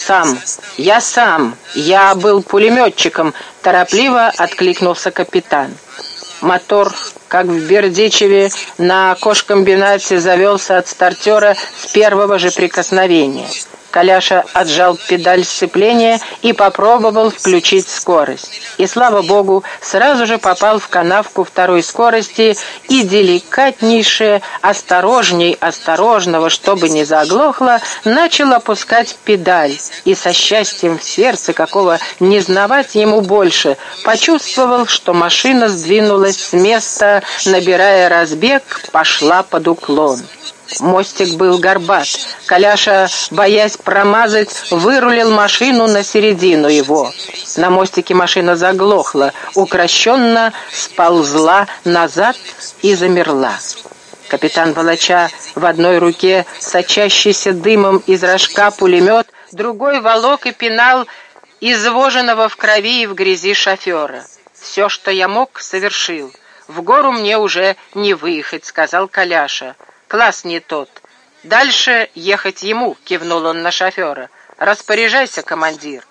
сам, я был пулеметчиком», — торопливо откликнулся капитан. Мотор, как в Бердичеве, на кожкомбинате завелся от стартера с первого же прикосновения. Коляша отжал педаль сцепления и попробовал включить скорость. И, слава богу, сразу же попал в канавку второй скорости и деликатнейше, осторожней осторожного, чтобы не заглохло, начал опускать педаль. И со счастьем в сердце, какого не знавать ему больше, почувствовал, что машина сдвинулась с места, набирая разбег, пошла под уклон. Мостик был горбат. Коляша, боясь промазать, вырулил машину на середину его. На мостике машина заглохла, укрощенно сползла назад и замерла. Капитан, волоча в одной руке сочащийся дымом из рожка пулемет, другой волок и пинал извоженного в крови и в грязи шофера. «Все, что я мог, совершил. В гору мне уже не выехать», — сказал Коляша. «Класс не тот. Дальше ехать ему», — кивнул он на шофера. «Распоряжайся, командир».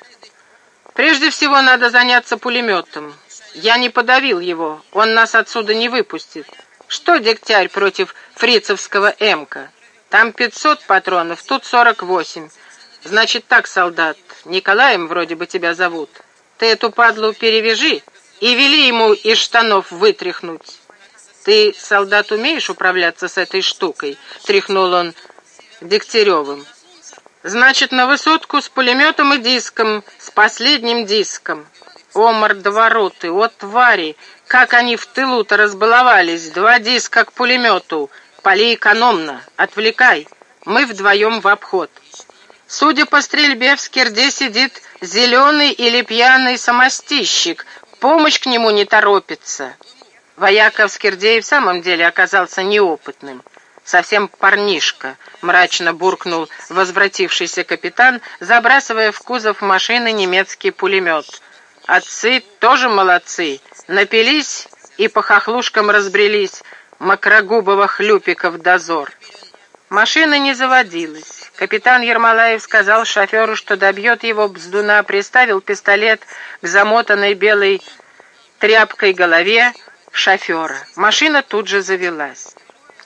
«Прежде всего надо заняться пулеметом. Я не подавил его, он нас отсюда не выпустит. Что, Дегтярь, против фрицевского МК? Там 500 патронов, тут 48. Значит так, солдат, Николаем вроде бы тебя зовут. Ты эту падлу перевяжи и вели ему из штанов вытряхнуть». «Ты, солдат, умеешь управляться с этой штукой?» — тряхнул он Дегтяревым. «Значит, на высотку с пулеметом и диском, с последним диском. О, мордовороты, о, твари! Как они в тылу-то разбаловались! 2 диска к пулемету! Пали экономно, отвлекай! Мы вдвоем в обход. Судя по стрельбе, в скирде сидит зеленый или пьяный самостищик. Помощь к нему не торопится». Вояка в скирде и в самом деле оказался неопытным. «Совсем парнишка», — мрачно буркнул возвратившийся капитан, забрасывая в кузов машины немецкий пулемет. «Отцы тоже молодцы, напились и по хохлушкам разбрелись, Макрогубова хлюпика в дозор». Машина не заводилась. Капитан Ермолаев сказал шоферу, что добьет его бздуна, приставил пистолет к замотанной белой тряпкой голове шофера. Машина тут же завелась.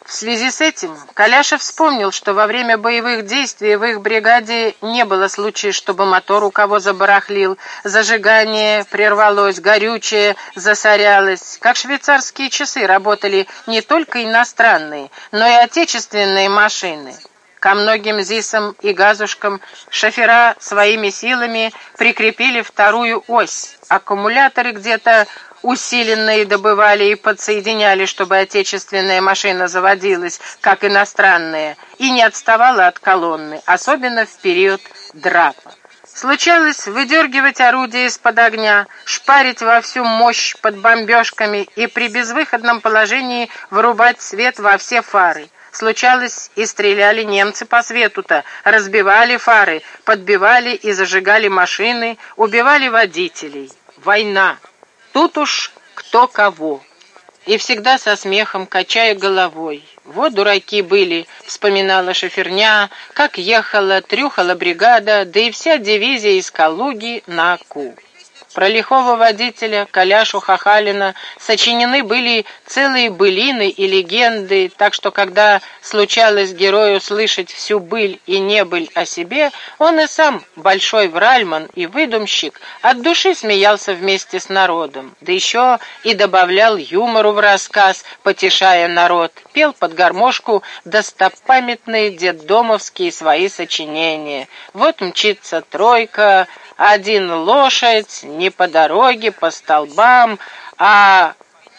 В связи с этим Коляша вспомнил, что во время боевых действий в их бригаде не было случая, чтобы мотор у кого забарахлил, зажигание прервалось, горючее засорялось. Как швейцарские часы работали не только иностранные, но и отечественные машины. Ко многим ЗИСам и газушкам шофера своими силами прикрепили вторую ось. Аккумуляторы где-то усиленные добывали и подсоединяли, чтобы отечественная машина заводилась, как иностранная, и не отставала от колонны, особенно в период драпа. Случалось выдергивать орудие из-под огня, шпарить во всю мощь под бомбежками и при безвыходном положении вырубать свет во все фары. Случалось, и стреляли немцы по свету-то, разбивали фары, подбивали и зажигали машины, убивали водителей. Война. Тут уж кто кого. И всегда со смехом, качая головой. Вот дураки были, вспоминала шоферня, как ехала, трюхала бригада, да и вся дивизия из Калуги на Аку. Про лихого водителя Коляшу Хахалина сочинены были целые былины и легенды, так что когда случалось герою слышать всю быль и небыль о себе, он и сам, большой вральман и выдумщик, от души смеялся вместе с народом, да еще и добавлял юмору в рассказ, потешая народ, пел под гармошку достопамятные детдомовские свои сочинения. Вот мчится тройка, один лошадь, не по дороге, по столбам, а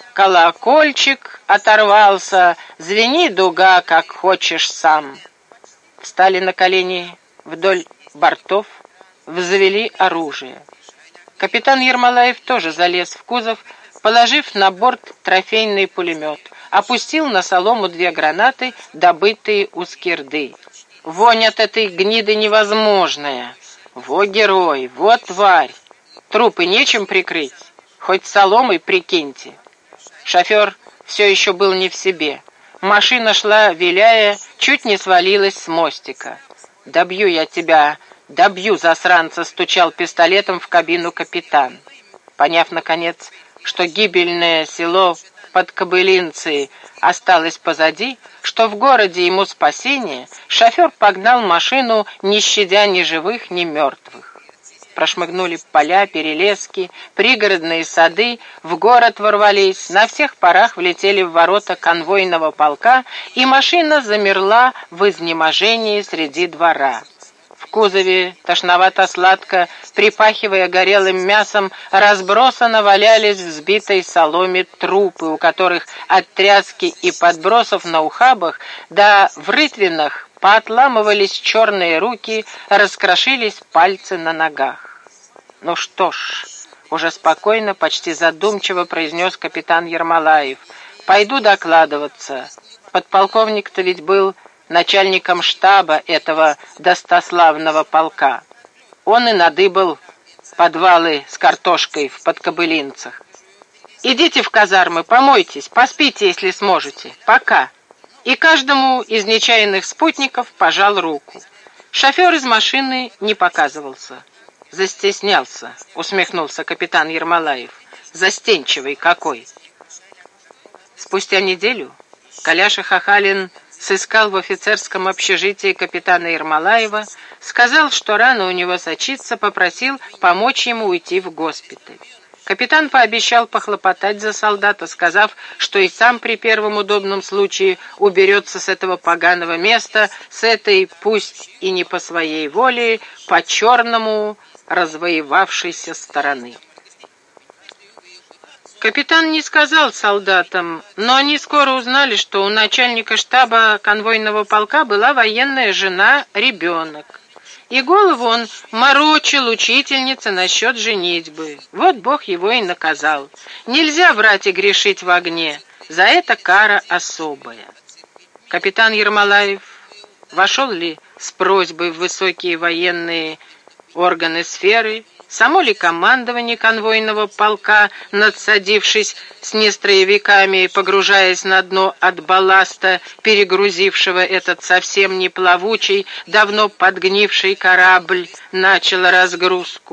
колокольчик оторвался, звени, дуга, как хочешь сам. Встали на колени вдоль бортов, взвели оружие. Капитан Ермолаев тоже залез в кузов, положив на борт трофейный пулемет, опустил на солому 2 гранаты, добытые у скирды. Вонь от этой гниды невозможная. Во герой, вот тварь! Трупы нечем прикрыть, хоть соломой прикиньте. Шофер все еще был не в себе. Машина шла, виляя, чуть не свалилась с мостика. «Добью я тебя, добью, засранца!» — стучал пистолетом в кабину капитан. Поняв, наконец, что гибельное село Подкобылинцы осталось позади, что в городе ему спасение, шофер погнал машину, не щадя ни живых, ни мертвых. Прошмыгнули поля, перелески, пригородные сады, в город ворвались, на всех парах влетели в ворота конвойного полка, и машина замерла в изнеможении среди двора. В кузове, тошновато-сладко, припахивая горелым мясом, разбросано валялись в взбитой соломе трупы, у которых от тряски и подбросов на ухабах, да в рытвинах поотламывались черные руки, раскрошились пальцы на ногах. «Ну что ж», — уже спокойно, почти задумчиво произнес капитан Ермолаев, — «пойду докладываться. Подполковник-то ведь был начальником штаба этого достославного полка. Он и надыбал подвалы с картошкой в Подкобылинцах. Идите в казармы, помойтесь, поспите, если сможете. Пока». И каждому из нечаянных спутников пожал руку. Шофер из машины не показывался. «Застеснялся», — усмехнулся капитан Ермолаев. «Застенчивый какой». Спустя неделю Коляша Хахалин сыскал в офицерском общежитии капитана Ермолаева, сказал, что рана у него сочится, попросил помочь ему уйти в госпиталь. Капитан пообещал похлопотать за солдата, сказав, что и сам при первом удобном случае уберется с этого поганого места, с этой, пусть и не по своей воле, по-черному развоевавшейся стороны. Капитан не сказал солдатам, но они скоро узнали, что у начальника штаба конвойного полка была военная жена, ребенок. И голову он морочил учительнице насчет женитьбы. Вот Бог его и наказал. Нельзя врать и грешить в огне. За это кара особая. Капитан Ермолаев вошел ли с просьбой в высокие военные органы сферы, само ли командование конвойного полка, надсадившись с нестроевиками и погружаясь на дно от балласта, перегрузившего этот совсем не плавучий, давно подгнивший корабль, начало разгрузку.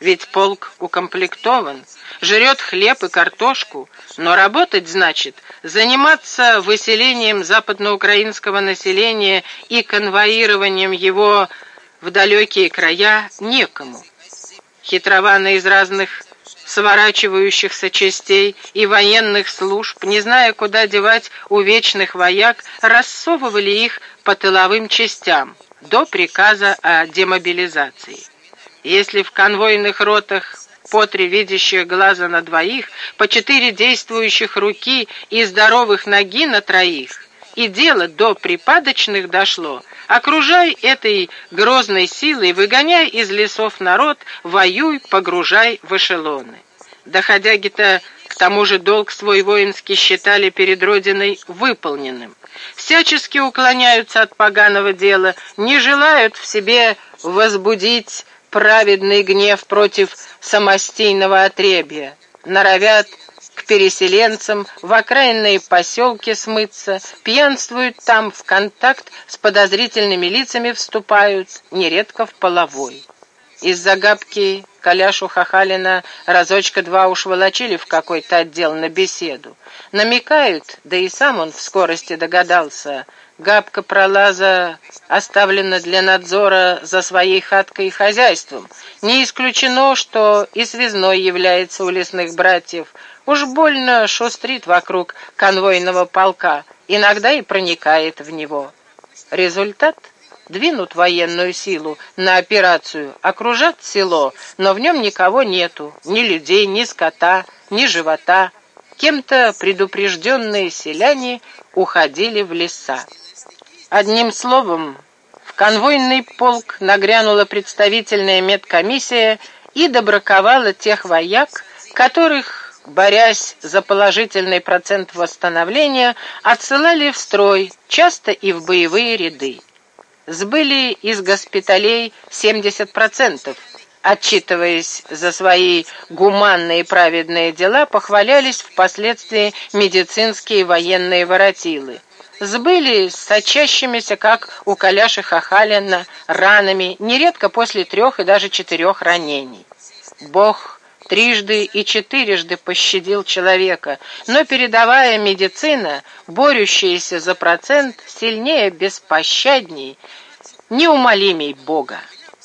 ведь полк укомплектован, жрет хлеб и картошку, но работать значит заниматься выселением западноукраинского населения и конвоированием его в далекие края некому. Хитрованы из разных сворачивающихся частей и военных служб, не зная, куда девать увечных вояк, рассовывали их по тыловым частям до приказа о демобилизации. Если в конвойных ротах по 3 видящих глаза на 2, по 4 действующих руки и здоровых ноги на 3, и дело до припадочных дошло, окружай этой грозной силой, выгоняй из лесов народ, воюй, погружай в эшелоны. Доходяги-то к тому же долг свой воинский считали перед Родиной выполненным. Всячески уклоняются от поганого дела, не желают в себе возбудить праведный гнев против самостийного отребья, норовят к переселенцам в окраинные поселки смыться, пьянствуют там, в контакт с подозрительными лицами вступают, нередко в половой. Из-за габки Коляшу Хахалина разочка-два уж волочили в какой-то отдел на беседу. Намекают, да и сам он в скорости догадался, габка пролаза оставлена для надзора за своей хаткой и хозяйством. Не исключено, что и связной является у лесных братьев. Уж больно шустрит вокруг конвойного полка, иногда и проникает в него. Результат? Двинут военную силу на операцию, окружат село, но в нем никого нету, ни людей, ни скота, ни живота. Кем-то предупрежденные селяне уходили в леса. Одним словом, в конвойный полк нагрянула представительная медкомиссия и добраковала тех вояк, которых, борясь за положительный процент восстановления, отсылали в строй, часто и в боевые ряды. Сбыли из госпиталей 70%, отчитываясь за свои гуманные и праведные дела, похвалялись впоследствии медицинские и военные воротилы. Сбыли с сочащимися, как у Коляши Хахалина, ранами, нередко после 3 и даже 4 ранений. Бог трижды и 4 пощадил человека, но передовая медицина, борющаяся за процент, сильнее, беспощадней, неумолимей Бога.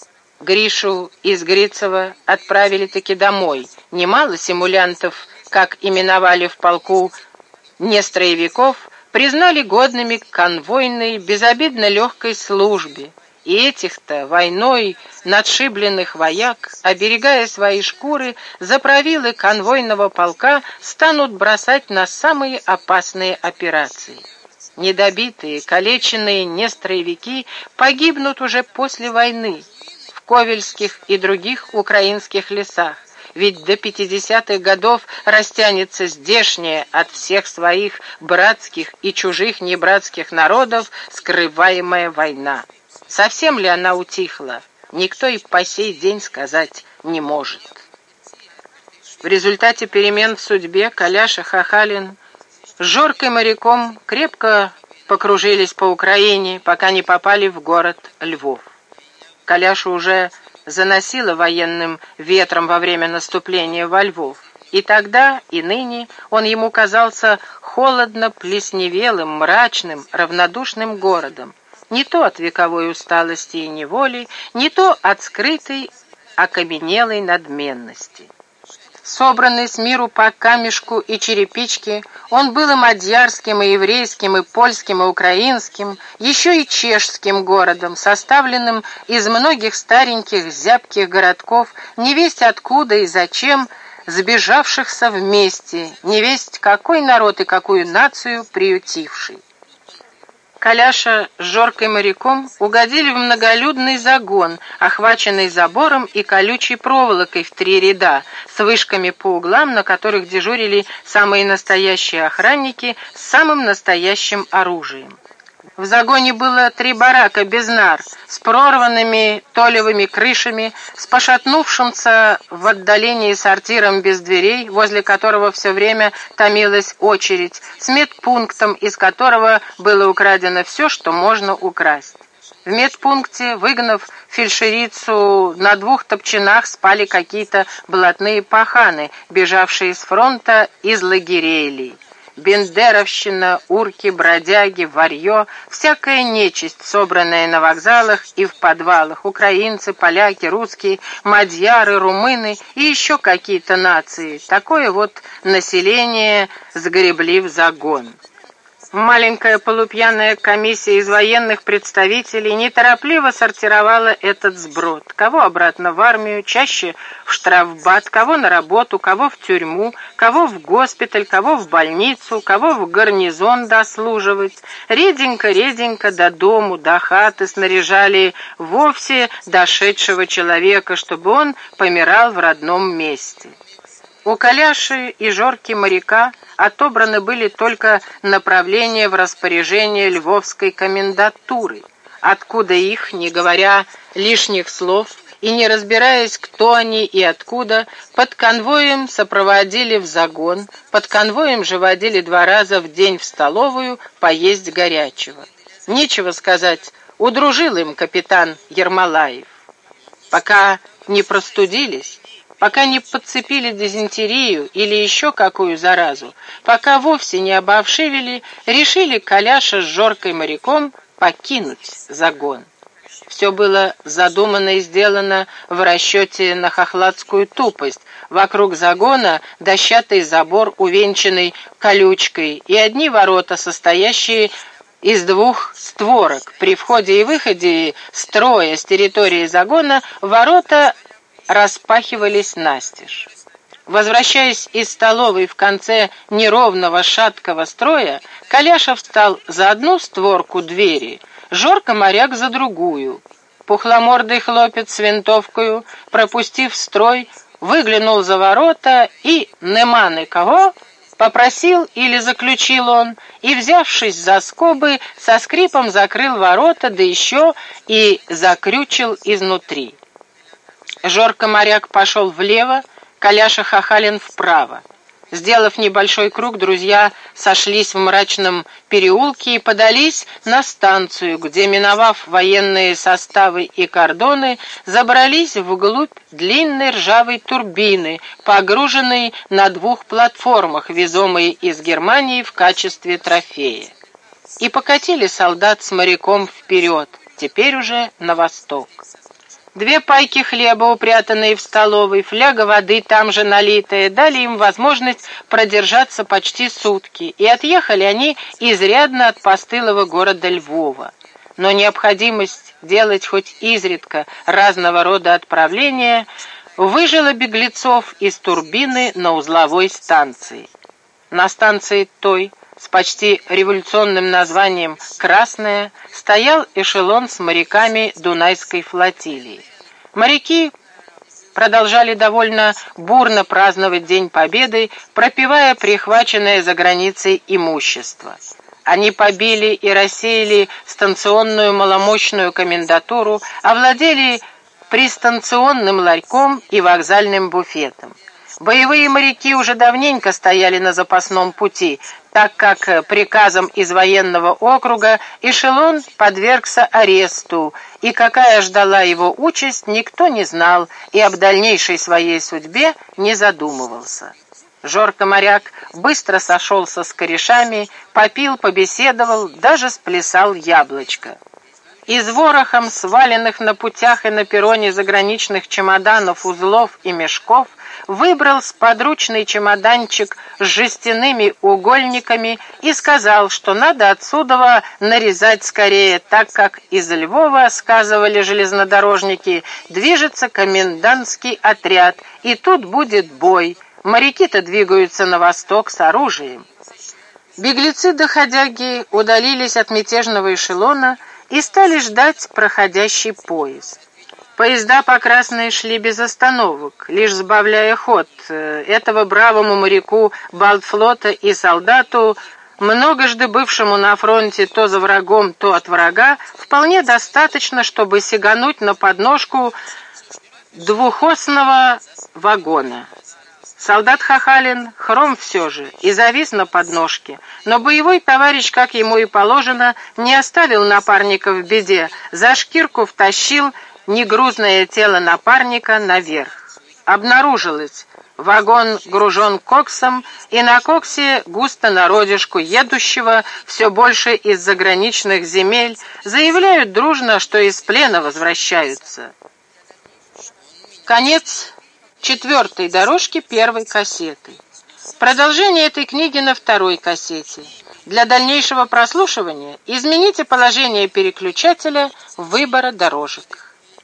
Гришу из Грицева отправили-таки домой. Немало симулянтов, как именовали в полку нестроевиков, признали годными к конвойной, безобидно легкой службе. И этих-то войной надшибленных вояк, оберегая свои шкуры, заправилы конвойного полка станут бросать на самые опасные операции. Недобитые, калеченные нестроевики погибнут уже после войны в Ковельских и других украинских лесах, ведь до 50-х годов растянется здешняя от всех своих братских и чужих небратских народов скрываемая война. Совсем ли она утихла, никто и по сей день сказать не может. В результате перемен в судьбе Коляша Хахалин с Жоркой моряком крепко покружились по Украине, пока не попали в город Львов. Коляшу уже заносило военным ветром во время наступления во Львов. И тогда, и ныне он ему казался холодно-плесневелым, мрачным, равнодушным городом. Не то от вековой усталости и неволи, не то от скрытой, окаменелой надменности. Собранный с миру по камешку и черепичке, он был и мадьярским, и еврейским, и польским, и украинским, еще и чешским городом, составленным из многих стареньких зябких городков, невесть откуда и зачем, сбежавшихся вместе, невесть какой народ и какую нацию приютивший. Коляша с Жоркой моряком угодили в многолюдный загон, охваченный забором и колючей проволокой в 3 ряда, с вышками по углам, на которых дежурили самые настоящие охранники с самым настоящим оружием. В загоне было 3 барака без нар, с прорванными толевыми крышами, с пошатнувшимся в отдалении сортиром без дверей, возле которого все время томилась очередь, с медпунктом, из которого было украдено все, что можно украсть. В медпункте, выгнав фельдшерицу, на 2 топчинах спали какие-то блатные паханы, бежавшие с фронта из лагерей. Бендеровщина, урки, бродяги, варьё, всякая нечисть, собранная на вокзалах и в подвалах, украинцы, поляки, русские, мадьяры, румыны и еще какие-то нации. Такое вот население сгребли в загон. Маленькая полупьяная комиссия из военных представителей неторопливо сортировала этот сброд. Кого обратно в армию, чаще в штрафбат, кого на работу, кого в тюрьму, кого в госпиталь, кого в больницу, кого в гарнизон дослуживать. Реденько до дому, до хаты снаряжали вовсе дошедшего человека, чтобы он помирал в родном месте. У Коляши и Жорки моряка отобраны были только направления в распоряжение Львовской комендатуры, откуда их, не говоря лишних слов и не разбираясь, кто они и откуда, под конвоем сопроводили в загон, под конвоем же водили 2 раза в день в столовую поесть горячего. Нечего сказать, удружил им капитан Ермолаев. Пока не простудились, пока не подцепили дизентерию или еще какую заразу, пока вовсе не обовшивели, решили Коляша с Жоркой моряком покинуть загон. Все было задумано и сделано в расчете на хохладскую тупость. Вокруг загона дощатый забор, увенчанный колючкой, и одни ворота, состоящие из 2 створок. При входе и выходе строя с территории загона ворота распахивались настежь. Возвращаясь из столовой в конце неровного шаткого строя, Коляша встал за одну створку двери, Жорка моряк за другую. Пухломордый хлопец с винтовкою, пропустив строй, выглянул за ворота и, нема никого, попросил или заключил он, и, взявшись за скобы, со скрипом закрыл ворота, да еще и закрючил изнутри. Жорка-моряк пошел влево, Коляша Хахалин вправо. Сделав небольшой круг, друзья сошлись в мрачном переулке и подались на станцию, где, миновав военные составы и кордоны, забрались вглубь длинной ржавой турбины, погруженной на 2 платформах, везомой из Германии в качестве трофея. И покатили солдат с моряком вперед, теперь уже на восток. 2 пайки хлеба, упрятанные в столовой, фляга воды, там же налитая, дали им возможность продержаться почти сутки, и отъехали они изрядно от постылого города Львова. Но необходимость делать хоть изредка разного рода отправления выжила беглецов из турбины на узловой станции. На станции той, с почти революционным названием «Красная», стоял эшелон с моряками Дунайской флотилии. Моряки продолжали довольно бурно праздновать День Победы, пропивая прихваченное за границей имущество. Они побили и рассеяли станционную маломощную комендатуру, овладели пристанционным ларьком и вокзальным буфетом. Боевые моряки уже давненько стояли на запасном пути, так как приказом из военного округа эшелон подвергся аресту, и какая ждала его участь, никто не знал и об дальнейшей своей судьбе не задумывался. Жорка-моряк быстро сошелся с корешами, попил, побеседовал, даже сплясал яблочко. Из ворохом сваленных на путях и на перроне заграничных чемоданов, узлов и мешков выбрал сподручный чемоданчик с жестяными угольниками и сказал, что надо отсюда нарезать скорее, так как из Львова, сказывали железнодорожники, движется комендантский отряд, и тут будет бой. Моряки-то двигаются на восток с оружием. Беглецы-доходяги удалились от мятежного эшелона и стали ждать проходящий поезд. Поезда по Красной шли без остановок, лишь сбавляя ход. Этого бравому моряку Балтфлота и солдату, многожды бывшему на фронте то за врагом, то от врага, вполне достаточно, чтобы сигануть на подножку двухосного вагона. Солдат Хахалин хром все же и завис на подножке, но боевой товарищ, как ему и положено, не оставил напарника в беде, за шкирку втащил негрузное тело напарника наверх. Обнаружилось, вагон гружен коксом, и на коксе густо народишку, едущего все больше из заграничных земель, заявляют дружно, что из плена возвращаются. Конец 4-й дорожки 1-й кассеты. Продолжение этой книги на 2-й кассете. Для дальнейшего прослушивания измените положение переключателя выбора дорожек.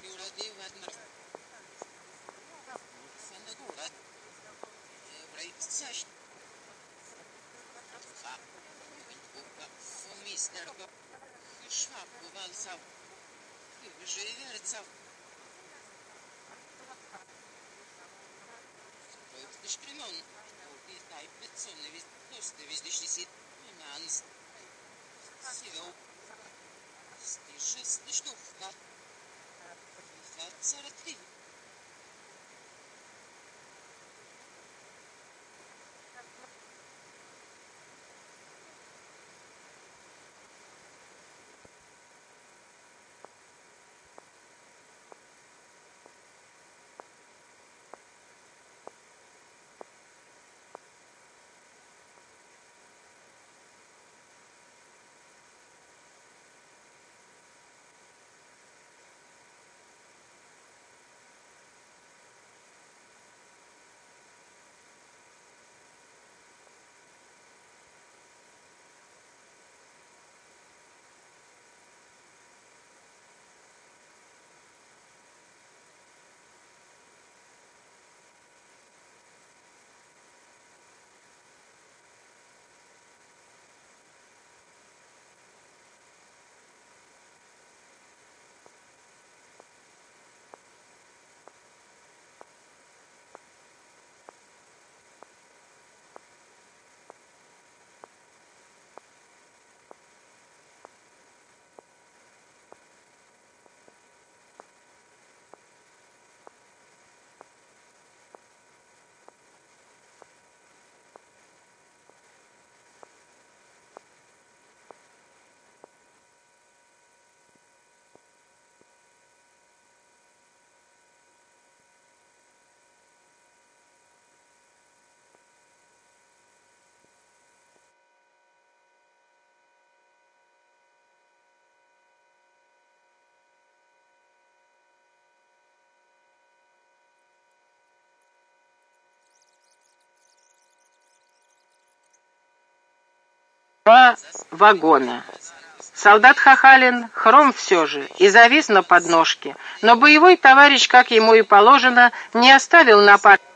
Два вагона. Солдат Хахалин хром все же и завис на подножке, но боевой товарищ, как ему и положено, не оставил напарника.